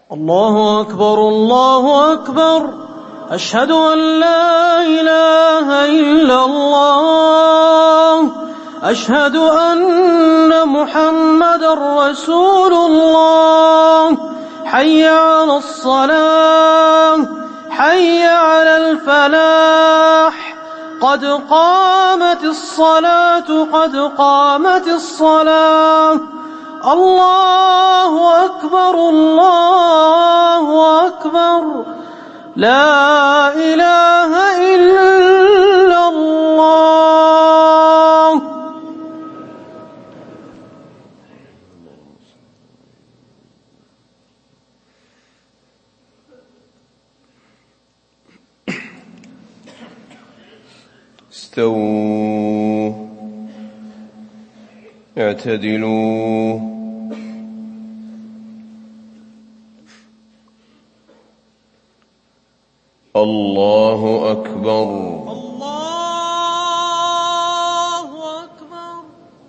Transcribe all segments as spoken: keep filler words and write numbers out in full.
الله أكبر الله أكبر أشهد أن لا إله إلا الله أشهد أن محمدا رسول الله حي على الصلاة حي على الفلاح قد قامت الصلاة قد قامت الصلاة الله أكبر الله أكبر لا إله إلا الله. استووا اعتدلوا الله أكبر الله أكبر.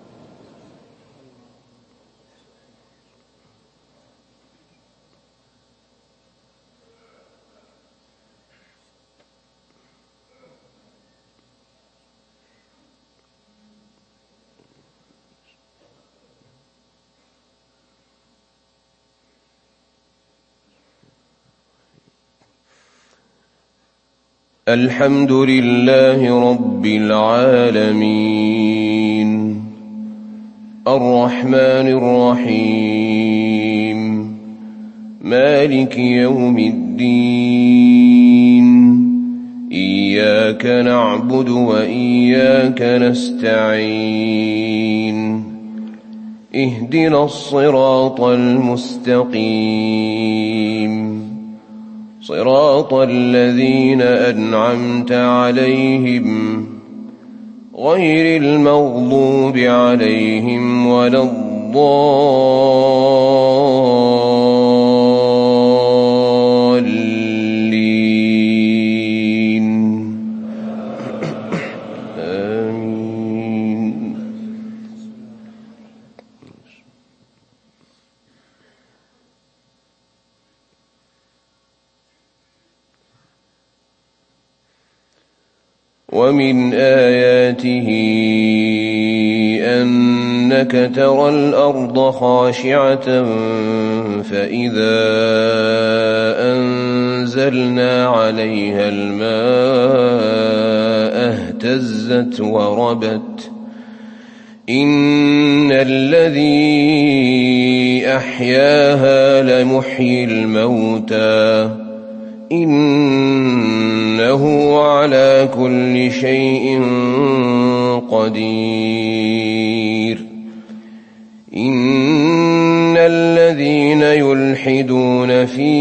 الحمد لله رب العالمين الرحمن الرحيم مالك يوم الدين إياك نعبد وإياك نستعين اهدنا الصراط المستقيم صراط الذين أنعمت عليهم غير المغضوب عليهم ولا الضالين آمين. ومن آياته أنك ترى الأرض خاشعة فإذا أنزلنا عليها الماء اهتزت وربت إن الذي أحياها لمحيي الموتى إنه على كل شيء قدير إن الذين يلحدون في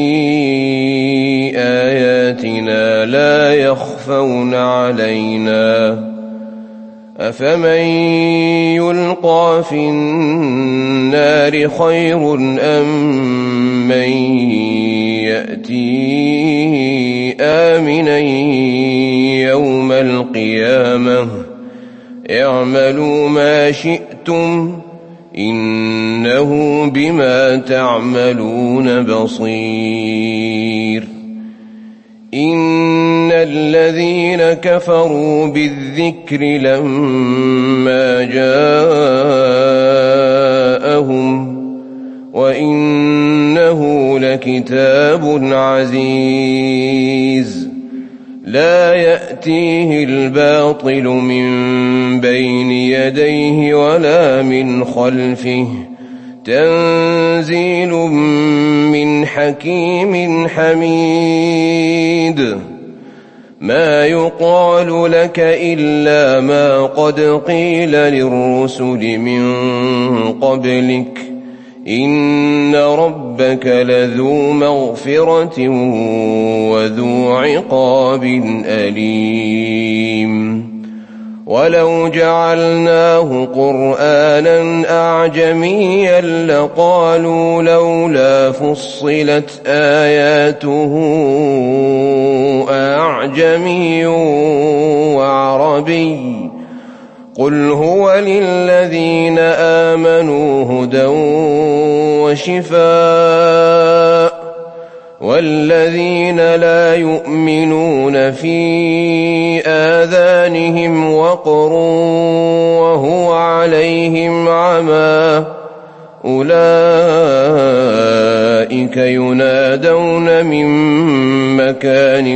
آياتنا لا يخفون علينا أفمن يلقى في النار خير أم من يأتي آمنا يوم القيامة اعملوا ما شئتم إنه بما تعملون بصير إن الذين كفروا بالذكر لما جاءهم وإنه لكتاب عزيز لا يأتيه الباطل من بين يديه ولا من خلفه تنزيل من حكيم حميد ما يقال لك إلا ما قد قيل للرسل من قبلك إن ربك لذو مغفرة وذو عقاب أليم ولو جعلناه قرآنا أعجميا لقالوا لولا فصلت آياته أعجمي وعربي قل هو للذين آمنوا هدى وشفاء والذين لا يؤمنون في آذانهم وقر وهو عليهم عمى أولئك ينادون من مكان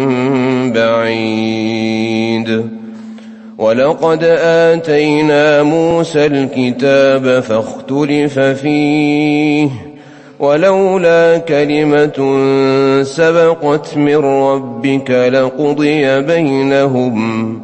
بعيد ولقد آتينا موسى الكتاب فاختلف فيه ولولا كلمة سبقت من ربك لقضي بينهم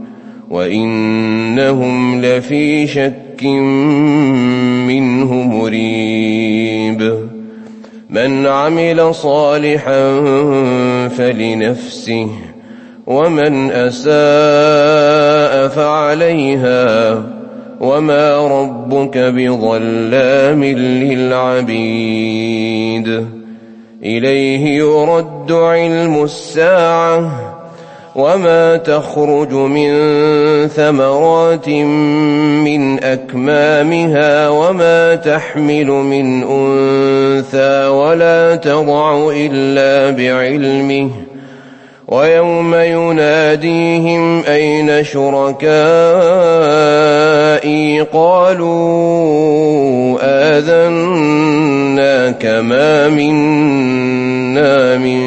وإنهم لفي شك منه مريب من عمل صالحا فلنفسه ومن أساء فعليها وما ربك بظلام للعبيد إليه يرد علم الساعة وما تخرج من ثمرات من أكمامها وما تحمل من أنثى ولا تضع إلا بعلمه ويوم يناديهم أين شركائي قالوا آذناك ما منا من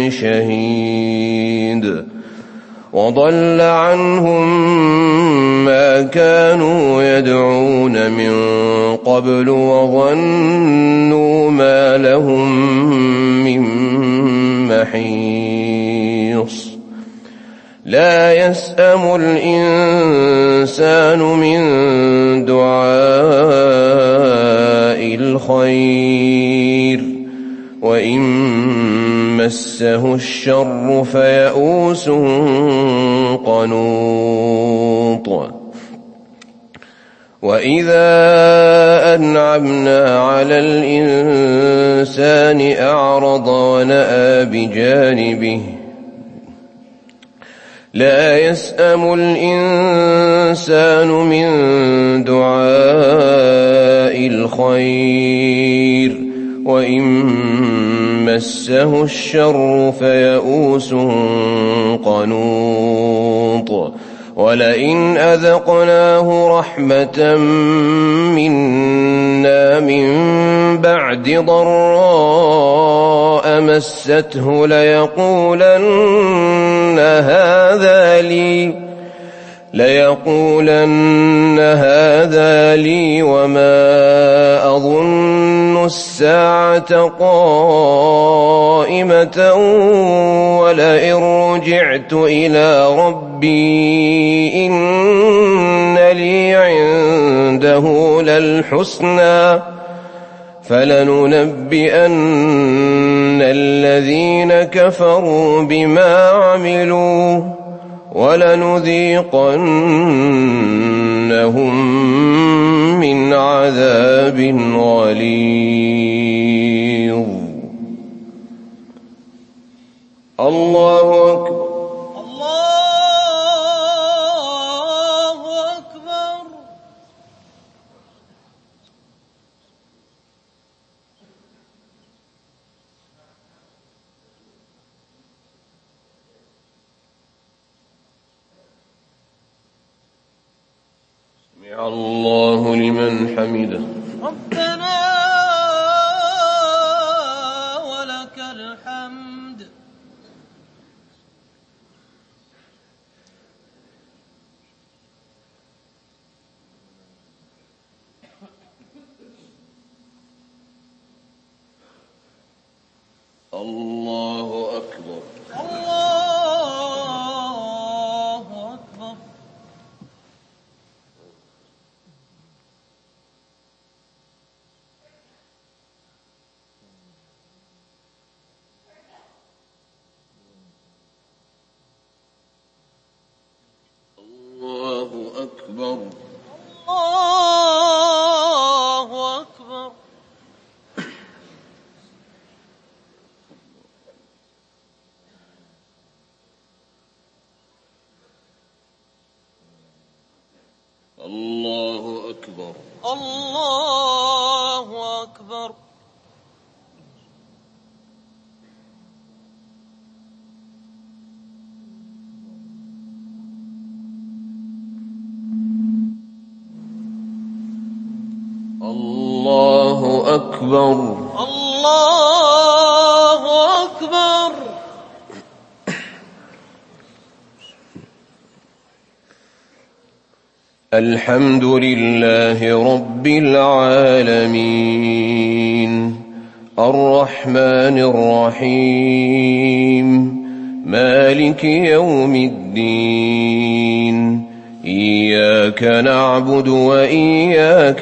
شهيد وضل عنهم ما كانوا يدعون من قبل وظنوا ما لهم من محيص لا يسأم الإنسان من دعاء الخير وإن مسه الشر فيئوس قنوط وإذا أنعمنا على الإنسان أعرض ونأى بجانبه لا يسأم الإنسان من دعاء الخير وإن مسه الشر فيئوس قنوط ولئن أذقناه رحمة منا من بعد ضراء مسته ليقولن هذا لي ليقولن هذا لي وما أظن الساعة قائمة ولئن رجعت إلى ربي إن لي عنده للحسنى فلننبئن الذين كفروا بما عملوا ولنذيقنهم من عذاب غليظ. الله أكبر. الله أكبر. سمع الله لمن حمده. ربنا ولك الحمد. الله أكبر. الله أكبر. الله أكبر. الله أكبر. الله أكبر. الله أكبر. الله أكبر. الله أكبر. الحمد لله رب العالمين الرحمن الرحيم مالك يوم الدين إياك نعبد وإياك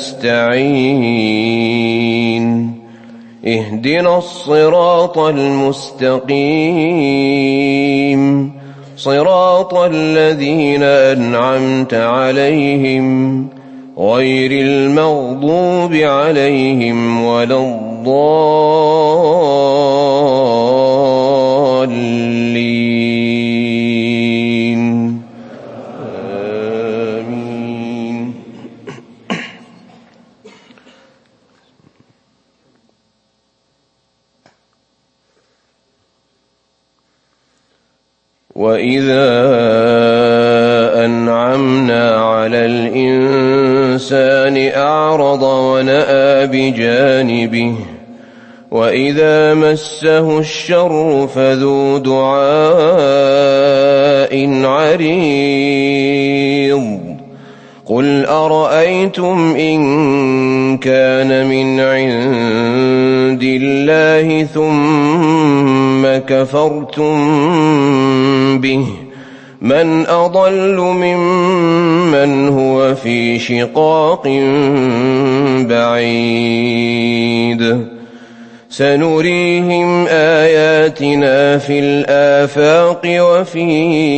نستعين اهدنا الصراط المستقيم صراط الذين أنعمت عليهم غير المغضوب عليهم ولا الضالين آمين. وإذا أنعمنا على الإنسان أعرض ونأى بجانبه وإذا مسه الشر فذو دعاء عريض قل أرأيتم إن كان من عند الله ثم كفرتم به من أضل ممن هو في شقاق بعيد سنريهم آياتنا في الآفاق وفي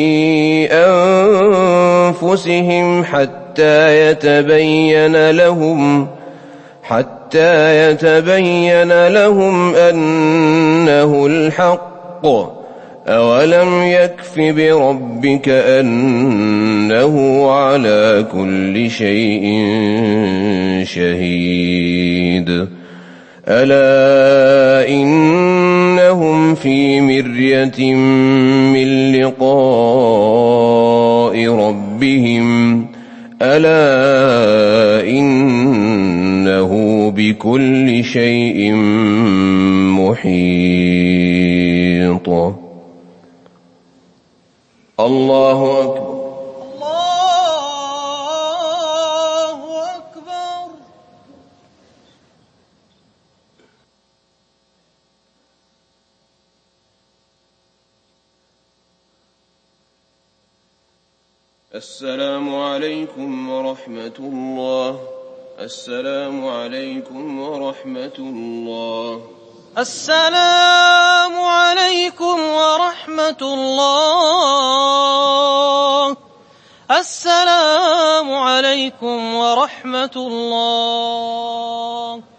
أنفسهم حتى يتبين لهم حتى يتبين لهم أنه الحق أولم يكف بربك أنه على كل شيء شهيد ألا إنهم في مرية من لقاء ربهم ألا إنه بكل شيء محيط. الله أكبر. الله أكبر. السلام عليكم ورحمة الله. السلام عليكم ورحمة الله. السلام عليكم ورحمة الله. السلام عليكم ورحمة الله.